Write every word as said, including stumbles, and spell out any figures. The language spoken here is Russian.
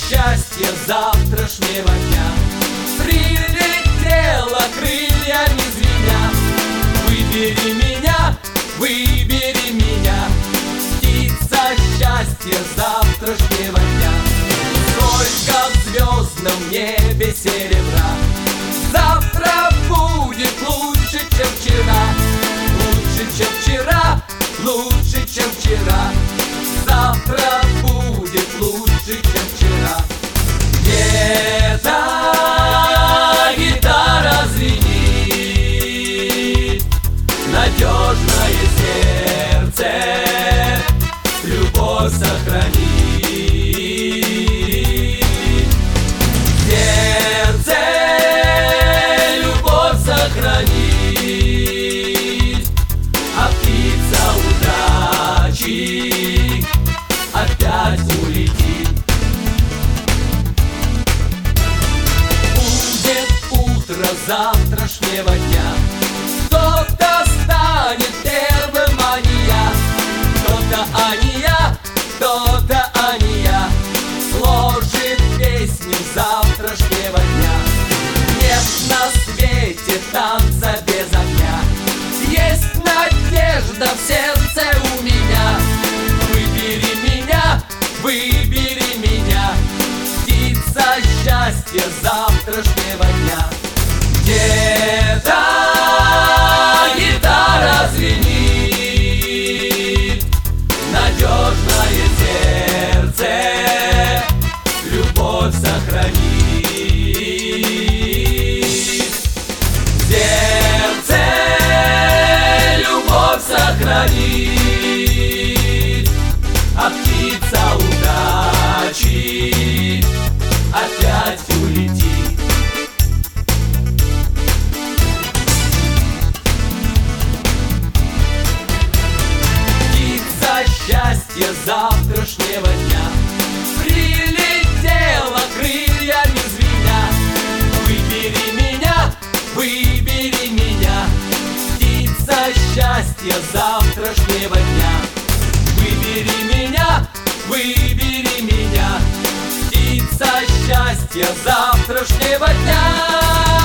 счастье завтрашнего дня прилетела крыльями звеня. Выбери меня, выбери меня, птица счастья завтрашнего дня. Сколько в звездном небе серебра, завтра будет лучше, чем вчера. Лучше, чем вчера, лучше, чем вчера. Завтра будет лучше, чем вчера. Где-то гитара звенит, надежное сердце любовь сохранит. Сердце любовь сохранит, а птица удачи опять улетит. Будет утро завтрашнего дня, кто-то станет первым, а не я. Кто-то, а не я, кто-то, а не я, сложит песню завтрашнего дня. Нет на свете танца без огня, есть надежда в сердце у меня. Выбери меня, выбери меня, птица счастья завтрашнего дня. Где-то гитара звенит, надежное сердце любовь сохранит. Сердце любовь сохранит, а птица удачи опять улетит. Птица счастья завтрашнего дня прилетела крыльями звеня. Выбери меня, выбери меня, птица счастья завтрашнего дня. Выбери меня, выбери меня, птица счастья завтрашнего дня.